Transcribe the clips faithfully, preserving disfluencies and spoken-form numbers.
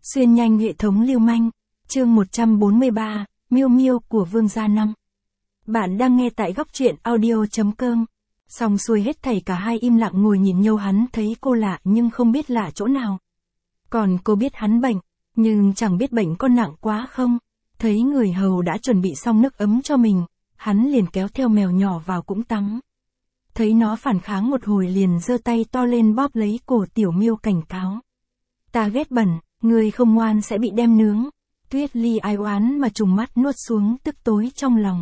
Xuyên nhanh hệ thống lưu manh, chương một trăm bốn mươi ba, Miêu Miêu của Vương gia năm. Bạn đang nghe tại góc truyện audio chấm com. Xong xuôi hết thảy cả hai im lặng ngồi nhìn nhau, hắn thấy cô lạ nhưng không biết lạ chỗ nào. Còn cô biết hắn bệnh, nhưng chẳng biết bệnh có nặng quá không. Thấy người hầu đã chuẩn bị xong nước ấm cho mình, hắn liền kéo theo mèo nhỏ vào cũng tắm. Thấy nó phản kháng một hồi liền giơ tay to lên bóp lấy cổ Tiểu Miêu cảnh cáo. Ta ghét bẩn, người không ngoan sẽ bị đem nướng. Tuyết Ly ai oán mà trùng mắt nuốt xuống tức tối trong lòng.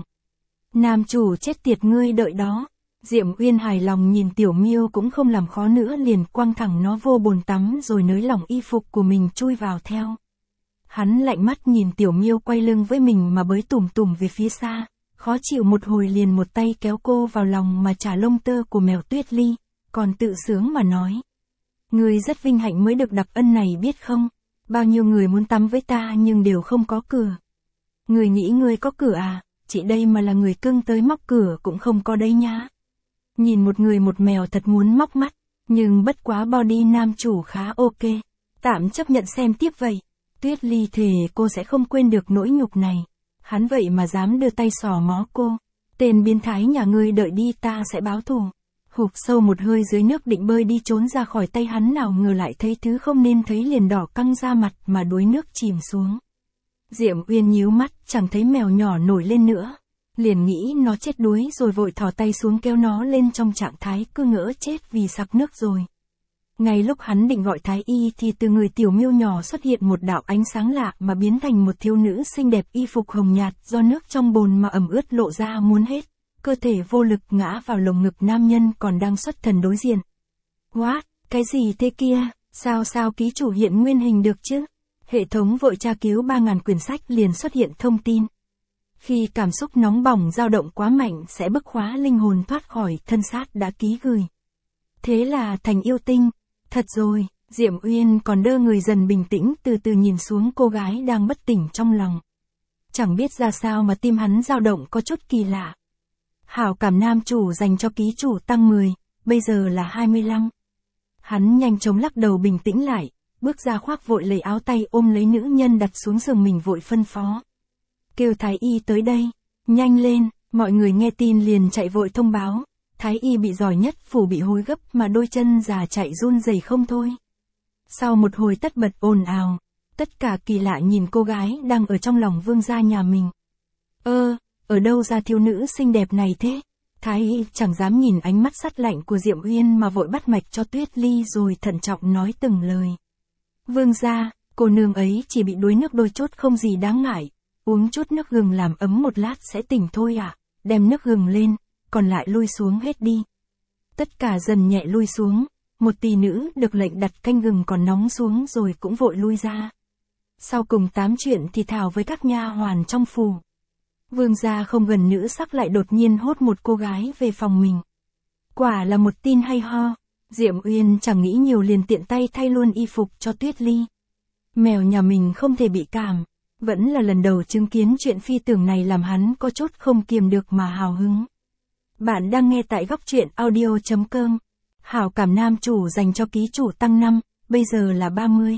Nam chủ chết tiệt, ngươi đợi đó. Diệm Uyên hài lòng nhìn Tiểu Miêu cũng không làm khó nữa, liền quăng thẳng nó vô bồn tắm rồi nới lỏng y phục của mình chui vào theo. Hắn lạnh mắt nhìn Tiểu Miêu quay lưng với mình mà bới tủm tủm về phía xa, khó chịu một hồi liền một tay kéo cô vào lòng mà trả lông tơ của mèo Tuyết Ly, còn tự sướng mà nói. Ngươi rất vinh hạnh mới được đặc ân này biết không? Bao nhiêu người muốn tắm với ta nhưng đều không có cửa. Ngươi nghĩ ngươi có cửa à? Chị đây mà là người cưng tới móc cửa cũng không có đấy nhá. Nhìn một người một mèo thật muốn móc mắt, nhưng bất quá body nam chủ khá ok. Tạm chấp nhận xem tiếp vậy. Tuyết Ly thề cô sẽ không quên được nỗi nhục này. Hắn vậy mà dám đưa tay xỏ mó cô. Tên biến thái nhà ngươi đợi đi, ta sẽ báo thù. Hụp sâu một hơi dưới nước định bơi đi trốn ra khỏi tay hắn, nào ngờ lại thấy thứ không nên thấy liền đỏ căng ra mặt mà đuối nước chìm xuống. Diệm Uyên nhíu mắt, chẳng thấy mèo nhỏ nổi lên nữa. Liền nghĩ nó chết đuối rồi vội thò tay xuống kéo nó lên trong trạng thái cứ ngỡ chết vì sặc nước rồi. Ngay lúc hắn định gọi thái y thì từ người Tiểu Miêu nhỏ xuất hiện một đạo ánh sáng lạ mà biến thành một thiếu nữ xinh đẹp y phục hồng nhạt do nước trong bồn mà ẩm ướt lộ ra muốn hết. Cơ thể vô lực ngã vào lồng ngực nam nhân còn đang xuất thần đối diện. What? Cái gì thế kia? Sao sao ký chủ hiện nguyên hình được chứ? Hệ thống vội tra cứu ba ngàn quyển sách liền xuất hiện thông tin. Khi cảm xúc nóng bỏng dao động quá mạnh sẽ bức khóa linh hồn thoát khỏi thân xác đã ký gửi. Thế là thành yêu tinh. Thật rồi, Diệm Uyên còn đơ người dần bình tĩnh từ từ nhìn xuống cô gái đang bất tỉnh trong lòng. Chẳng biết ra sao mà tim hắn dao động có chút kỳ lạ. Hảo cảm nam chủ dành cho ký chủ tăng mười, bây giờ là hai mươi lăm. Hắn nhanh chóng lắc đầu bình tĩnh lại, bước ra khoác vội lấy áo tay ôm lấy nữ nhân đặt xuống giường mình vội phân phó. Kêu thái y tới đây, nhanh lên, mọi người nghe tin liền chạy vội thông báo. Thái y bị giỏi nhất phủ bị hối gấp mà đôi chân già chạy run rẩy không thôi. Sau một hồi tất bật ồn ào, tất cả kỳ lạ nhìn cô gái đang ở trong lòng vương gia nhà mình. Ơ, ở đâu ra thiếu nữ xinh đẹp này thế? Thái y chẳng dám nhìn ánh mắt sắt lạnh của Diệm Uyên mà vội bắt mạch cho Tuyết Ly rồi thận trọng nói từng lời. Vương gia, cô nương ấy chỉ bị đuối nước đôi chút không gì đáng ngại, uống chút nước gừng làm ấm một lát sẽ tỉnh thôi ạ. À? Đem nước gừng lên, còn lại lui xuống hết đi. Tất cả dần nhẹ lui xuống, một tỷ nữ được lệnh đặt canh gừng còn nóng xuống rồi cũng vội lui ra. Sau cùng tám chuyện thì thảo với các nha hoàn trong phủ. Vương gia không gần nữ sắc lại đột nhiên hốt một cô gái về phòng mình. Quả là một tin hay ho. Diệm Uyên chẳng nghĩ nhiều liền tiện tay thay luôn y phục cho Tuyết Ly. Mèo nhà mình không thể bị cảm. Vẫn là lần đầu chứng kiến chuyện phi tưởng này làm hắn có chút không kiềm được mà hào hứng. Bạn đang nghe tại góc truyện audio chấm com. Hảo cảm nam chủ dành cho ký chủ tăng năm, bây giờ là ba mươi.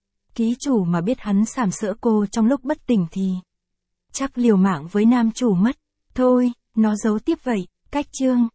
Ký chủ mà biết hắn sàm sỡ cô trong lúc bất tỉnh thì chắc liều mạng với nam chủ mất. Thôi, nó giấu tiếp vậy. Cách chương.